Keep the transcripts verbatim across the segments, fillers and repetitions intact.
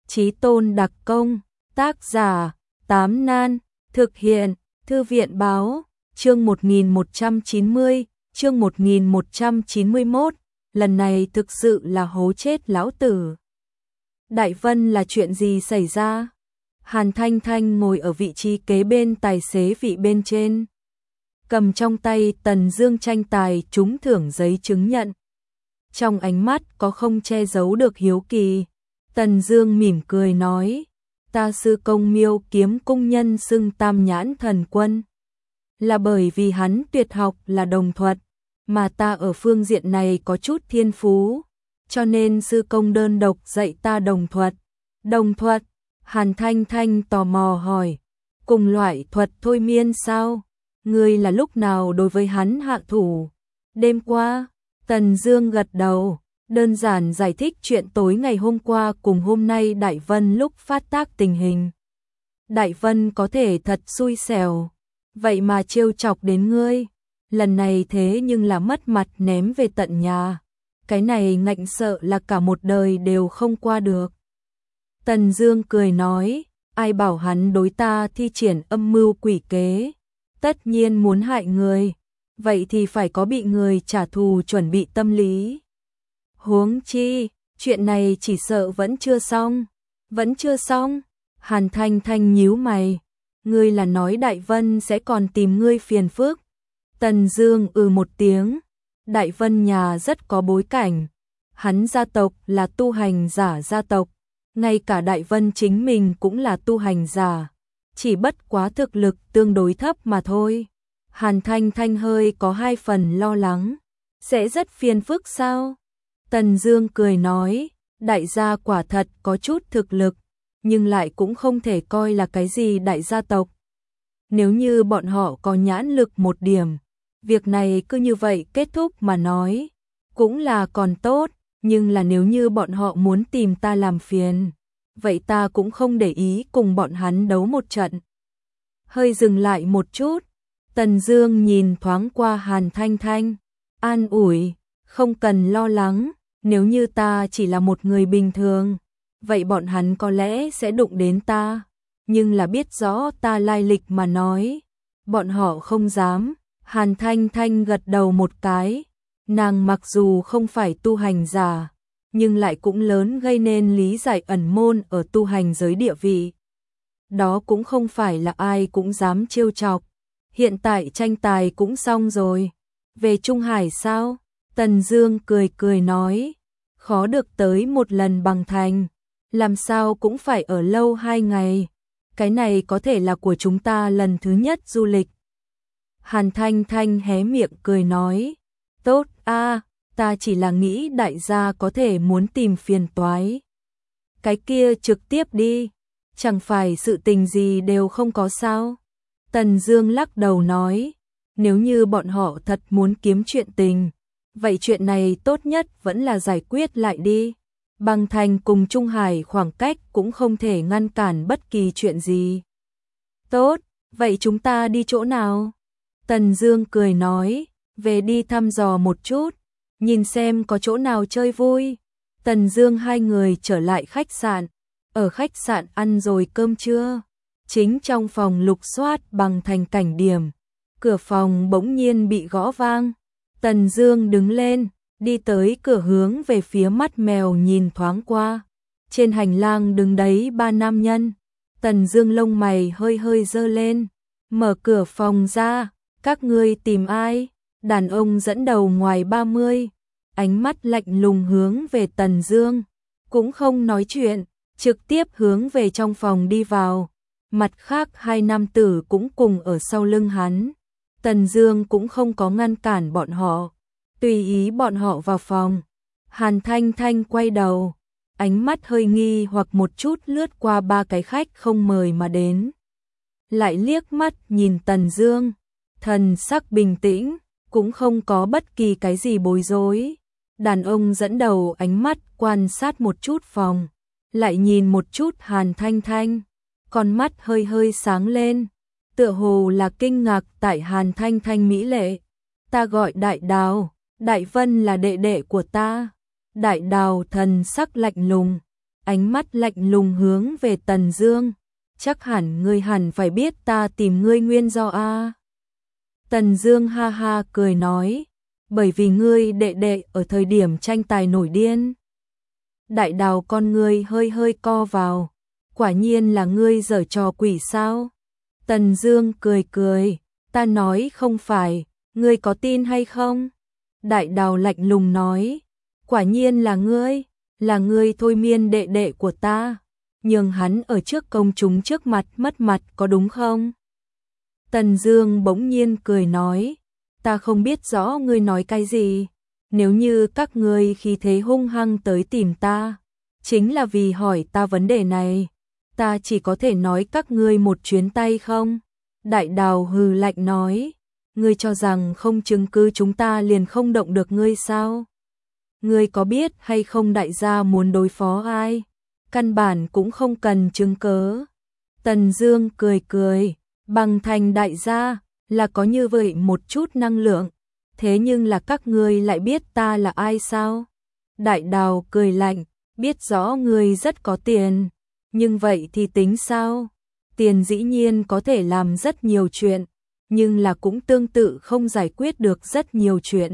Chí tôn đặc công, tác giả, Tám Nan, thực hiện, Thư viện báo, chương một nghìn một trăm chín mươi, chương một nghìn một trăm chín mươi mốt, lần này thực sự là hố chết lão tử. Đại Vân là chuyện gì xảy ra? Hàn Thanh Thanh ngồi ở vị trí kế bên tài xế vị bên trên, cầm trong tay Tần Dương tranh tài trúng thưởng giấy chứng nhận. Trong ánh mắt có không che giấu được hiếu kỳ. Tần Dương mỉm cười nói, ta sư công Miêu Kiếm cung nhân xưng Tam Nhãn Thần Quân, là bởi vì hắn tuyệt học là đồng thuật, mà ta ở phương diện này có chút thiên phú, cho nên sư công đơn độc dạy ta đồng thuật. Đồng thuật? Hàn Thanh Thanh tò mò hỏi, cùng loại thuật thôi miên sao? Ngươi là lúc nào đối với hắn hạ thủ? Đêm qua. Tần Dương gật đầu, đơn giản giải thích chuyện tối ngày hôm qua cùng hôm nay Đại Vân lúc phát tác tình hình. Đại Vân có thể thật xui xẻo, vậy mà trêu chọc đến ngươi, lần này thế nhưng là mất mặt ném về tận nhà, cái này ngạnh sợ là cả một đời đều không qua được. Tần Dương cười nói, ai bảo hắn đối ta thi triển âm mưu quỷ kế, tất nhiên muốn hại người, vậy thì phải có bị người trả thù chuẩn bị tâm lý. Huống chi, chuyện này chỉ sợ vẫn chưa xong. Vẫn chưa xong? Hàn Thanh Thanh nhíu mày, ngươi là nói Đại Vân sẽ còn tìm ngươi phiền phức? Tần Dương ừ một tiếng, Đại Vân nhà rất có bối cảnh, hắn gia tộc là tu hành giả gia tộc, ngay cả Đại Vân chính mình cũng là tu hành giả, chỉ bất quá thực lực tương đối thấp mà thôi. Hàn Thanh Thanh hơi có hai phần lo lắng, sẽ rất phiền phức sao? Tần Dương cười nói, đại gia quả thật có chút thực lực, nhưng lại cũng không thể coi là cái gì đại gia tộc. Nếu như bọn họ có nhãn lực một điểm, việc này cứ như vậy kết thúc mà nói, cũng là còn tốt, nhưng là nếu như bọn họ muốn tìm ta làm phiền, vậy ta cũng không để ý cùng bọn hắn đấu một trận. Hơi dừng lại một chút, Tần Dương nhìn thoáng qua Hàn Thanh Thanh, an ủi, không cần lo lắng, nếu như ta chỉ là một người bình thường, vậy bọn hắn có lẽ sẽ đụng đến ta, nhưng là biết rõ ta lai lịch mà nói, bọn họ không dám. Hàn Thanh Thanh gật đầu một cái, nàng mặc dù không phải tu hành giả, nhưng lại cũng lớn gây nên lý giải ẩn môn ở tu hành giới địa vị. Đó cũng không phải là ai cũng dám trêu chọc. Hiện tại tranh tài cũng xong rồi. Về Trung Hải sao? Tần Dương cười cười nói, khó được tới một lần bằng thành, làm sao cũng phải ở lâu hai ngày. Cái này có thể là của chúng ta lần thứ nhất du lịch. Hàn Thanh Thanh hé miệng cười nói, tốt a, ta chỉ là nghĩ đại gia có thể muốn tìm phiền toái. Cái kia trực tiếp đi, chẳng phải sự tình gì đều không có sao? Tần Dương lắc đầu nói, nếu như bọn họ thật muốn kiếm chuyện tình, vậy chuyện này tốt nhất vẫn là giải quyết lại đi. Bằng thành cùng Trung Hải khoảng cách cũng không thể ngăn cản bất kỳ chuyện gì. Tốt, vậy chúng ta đi chỗ nào? Tần Dương cười nói, về đi thăm dò một chút, nhìn xem có chỗ nào chơi vui. Tần Dương hai người trở lại khách sạn, ở khách sạn ăn rồi cơm trưa. Chính trong phòng lục soát bằng thành cảnh điểm, cửa phòng bỗng nhiên bị gõ vang. Tần Dương đứng lên, đi tới cửa hướng về phía mắt mèo nhìn thoáng qua. Trên hành lang đứng đấy ba nam nhân. Tần Dương lông mày hơi hơi giơ lên, mở cửa phòng ra, các ngươi tìm ai? Đàn ông dẫn đầu ngoài ba mươi, ánh mắt lạnh lùng hướng về Tần Dương, cũng không nói chuyện, trực tiếp hướng về trong phòng đi vào. Mặt khác hai nam tử cũng cùng ở sau lưng hắn. Tần Dương cũng không có ngăn cản bọn họ, tùy ý bọn họ vào phòng. Hàn Thanh Thanh quay đầu, ánh mắt hơi nghi hoặc một chút lướt qua ba cái khách không mời mà đến, lại liếc mắt nhìn Tần Dương, thần sắc bình tĩnh, cũng không có bất kỳ cái gì bối rối. Đàn ông dẫn đầu ánh mắt quan sát một chút phòng, lại nhìn một chút Hàn Thanh Thanh, con mắt hơi hơi sáng lên, tựa hồ là kinh ngạc tại Hàn Thanh Thanh mỹ lệ. Ta gọi Đại Đào, Đại Vân là đệ đệ của ta. Đại Đào thần sắc lạnh lùng, ánh mắt lạnh lùng hướng về Tần Dương, chắc hẳn ngươi hẳn phải biết ta tìm ngươi nguyên do a. Tần Dương ha ha cười nói, bởi vì ngươi đệ đệ ở thời điểm tranh tài nổi điên. Đại Đào con ngươi hơi hơi co vào, quả nhiên là ngươi giở trò quỷ sao? Tần Dương cười cười, ta nói không phải, ngươi có tin hay không? Đại Đào lạnh lùng nói, quả nhiên là ngươi, là ngươi thôi miên đệ đệ của ta, nhường hắn ở trước công chúng trước mặt mất mặt có đúng không? Tần Dương bỗng nhiên cười nói, ta không biết rõ ngươi nói cái gì, nếu như các ngươi khí thế hung hăng tới tìm ta, chính là vì hỏi ta vấn đề này, ta chỉ có thể nói các ngươi một chuyến tay không? Đại Đào hừ lạnh nói, ngươi cho rằng không chứng cứ chúng ta liền không động được ngươi sao? Ngươi có biết hay không đại gia muốn đối phó ai? Căn bản cũng không cần chứng cớ. Tần Dương cười cười, bằng thành đại gia là có như vậy một chút năng lượng, thế nhưng là các ngươi lại biết ta là ai sao? Đại Đào cười lạnh, biết rõ ngươi rất có tiền, nhưng vậy thì tính sao? Tiền dĩ nhiên có thể làm rất nhiều chuyện, nhưng là cũng tương tự không giải quyết được rất nhiều chuyện.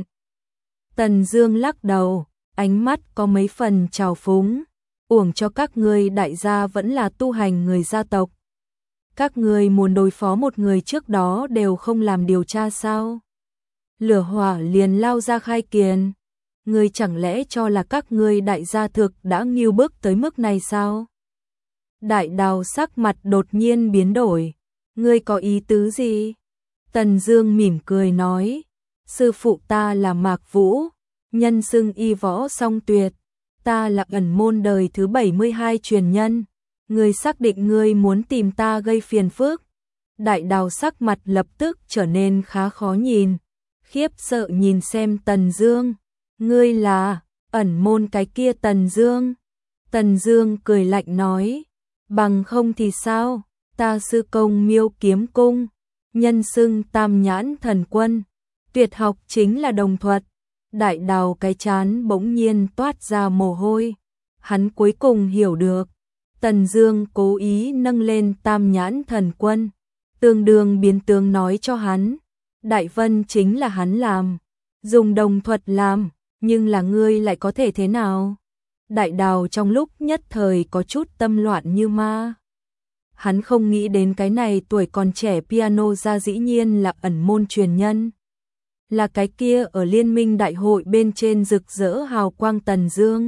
Tần Dương lắc đầu, ánh mắt có mấy phần trào phúng, uổng cho các ngươi đại gia vẫn là tu hành người gia tộc. Các ngươi muốn đối phó một người trước đó đều không làm điều tra sao? Lửa hỏa liền lao ra khai kiền. Ngươi chẳng lẽ cho là các ngươi đại gia thực đã nghiêu bước tới mức này sao? Đại Đào sắc mặt đột nhiên biến đổi. Ngươi có ý tứ gì? Tần Dương mỉm cười nói, sư phụ ta là Mạc Vũ, nhân xưng y võ song tuyệt, ta là ẩn môn đời thứ bảy mươi hai truyền nhân. Ngươi xác định ngươi muốn tìm ta gây phiền phức? Đại Đào sắc mặt lập tức trở nên khá khó nhìn, khiếp sợ nhìn xem Tần Dương. Ngươi là ẩn môn cái kia Tần Dương? Tần Dương cười lạnh nói, bằng không thì sao? Ta sư công Miêu Kiếm Cung, nhân xưng Tam Nhãn Thần Quân, tuyệt học chính là đồng thuật. Đại Đào cái trán bỗng nhiên toát ra mồ hôi, hắn cuối cùng hiểu được. Tần Dương cố ý nâng lên Tam Nhãn Thần Quân, tương đương biến tướng nói cho hắn, Đại Vân chính là hắn làm, dùng đồng thuật làm, nhưng là ngươi lại có thể thế nào? Đại Đào trong lúc nhất thời có chút tâm loạn như ma. Hắn không nghĩ đến cái này tuổi còn trẻ piano ra dĩ nhiên là ẩn môn truyền nhân. Là cái kia ở liên minh đại hội bên trên rực rỡ hào quang Tần Dương.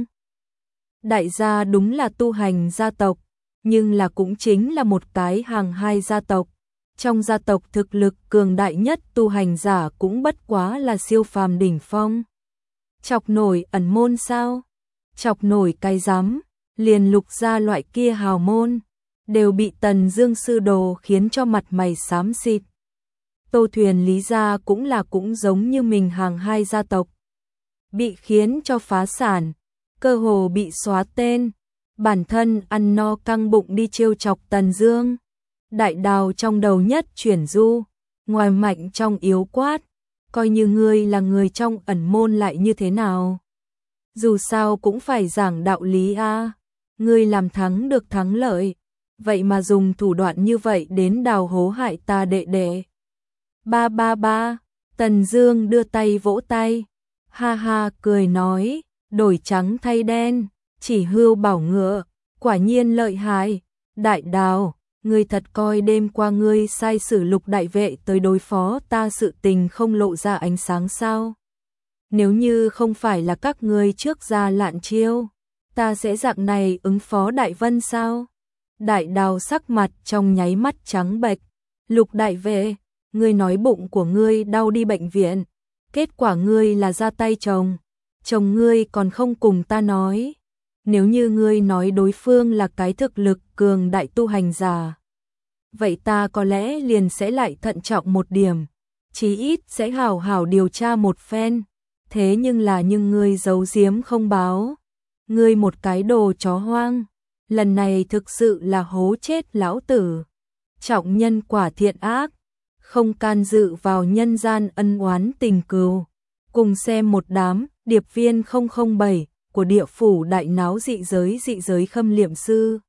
Đại gia đúng là tu hành gia tộc, nhưng là cũng chính là một cái hàng hai gia tộc. Trong gia tộc thực lực cường đại nhất tu hành giả cũng bất quá là siêu phàm đỉnh phong. Chọc nổi ẩn môn sao? Chọc nổi cái rắm, liền Lục gia loại kia hào môn, đều bị Tần Dương sư đồ khiến cho mặt mày xám xịt. Tô Thuyền Lý gia cũng là cũng giống như mình hàng hai gia tộc, bị khiến cho phá sản, cơ hồ bị xóa tên, bản thân ăn no căng bụng đi trêu chọc Tần Dương. Đại Đào trong đầu nhất chuyển du, ngoài mạnh trong yếu quát, coi như ngươi là người trong ẩn môn lại như thế nào? Dù sao cũng phải giảng đạo lý a, ngươi làm thắng được thắng lợi, vậy mà dùng thủ đoạn như vậy đến đào hố hại ta đệ đệ. Ba ba ba, Tần Dương đưa tay vỗ tay, ha ha cười nói, đổi trắng thay đen, chỉ hưu bảo ngựa, quả nhiên lợi hại. Đại Đào, ngươi thật coi đêm qua ngươi sai sử Lục đại vệ tới đối phó ta sự tình không lộ ra ánh sáng sao? Nếu như không phải là các ngươi trước ra lạn chiêu, ta sẽ dạng này ứng phó Đại Vân sao? Đại Đào sắc mặt trong nháy mắt trắng bệch. Lục đại vệ, ngươi nói bụng của ngươi đau đi bệnh viện, kết quả ngươi là ra tay chồng, chồng ngươi còn không cùng ta nói. Nếu như ngươi nói đối phương là cái thực lực cường đại tu hành giả, vậy ta có lẽ liền sẽ lại thận trọng một điểm, chí ít sẽ hảo hảo điều tra một phen. Thế nhưng là nhưng ngươi giấu giếm không báo, ngươi một cái đồ chó hoang, lần này thực sự là hố chết lão tử. Trọng nhân quả thiện ác, không can dự vào nhân gian ân oán tình cừu. Cùng xem một đám điệp viên không không bảy của địa phủ đại náo dị giới dị giới khâm liệm sư.